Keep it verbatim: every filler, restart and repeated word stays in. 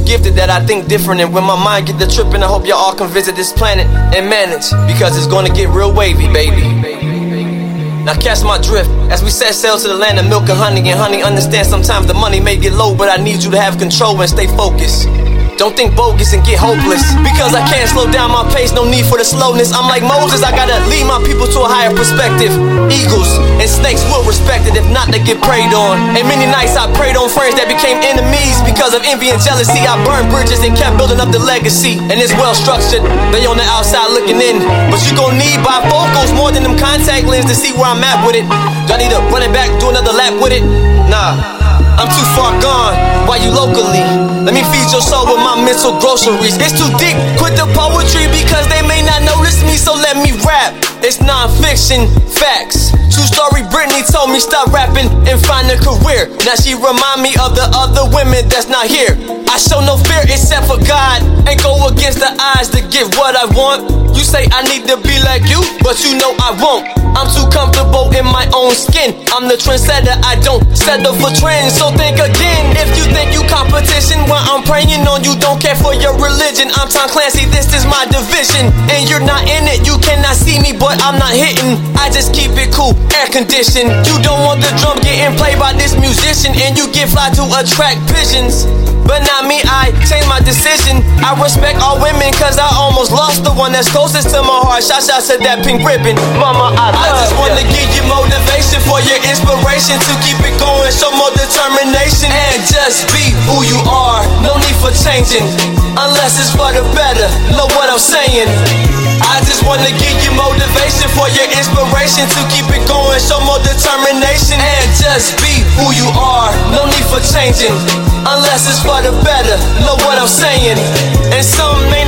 gifted that I think different. And when my mind get the trippin', I hope y'all all can visit this planet and manage, because it's gonna get real wavy, baby. Now catch my drift as we set sail to the land of milk and honey. And honey, understand sometimes the money may get low, but I need you to have control and stay focused. Don't think bogus and get hopeless, because I can't slow down my pace, no need for the slowness. I'm like Moses, I gotta lead my people to a higher perspective. Eagles and snakes will respect it, if not they get preyed on. And many nights I prayed on friends that became enemies because of envy and jealousy. I burned bridges and kept building up the legacy, and it's well structured, they on the outside looking in. But you gon' need bifocals more than them contact lenses to see where I'm at with it. Do I need to run it back, do another lap with it? Nah, I'm too far gone, why you locally? Let me feed your soul with my mental groceries. It's too deep, quit the poetry because they may not notice me, so let me rap. It's non-fiction, facts. True story, Britney told me stop rapping and find a career. Now she remind me of the other women that's not here. I show no fear except for God, and go against the odds to get what I want. You say I need to be like you, but you know I won't. I'm too comfortable in my own skin. I'm the trendsetter, I don't settle for trends. So think again, if you think you competition while I'm praying on you, don't care for your religion. I'm Tom Clancy, this is my division, and you're not in it. You cannot see me, but I'm not hitting. I just keep it cool, air conditioned. You don't want the drum getting played by this musician, and you get fly to attract pigeons. But not me, I changed my decision. I respect all women, cause I almost lost the one that's closest to my heart. Shout out to that pink ribbon. Mama, I love I just wanna ya. Give you motivation for your inspiration to keep it going, show more determination, and just be who you are. No need for changing, unless it's for the better. Know what I'm saying? I just wanna give you motivation for your inspiration to keep it going, show more determination, and just be who you are. No need for changing, unless it's for the better. Know what I'm saying? And some may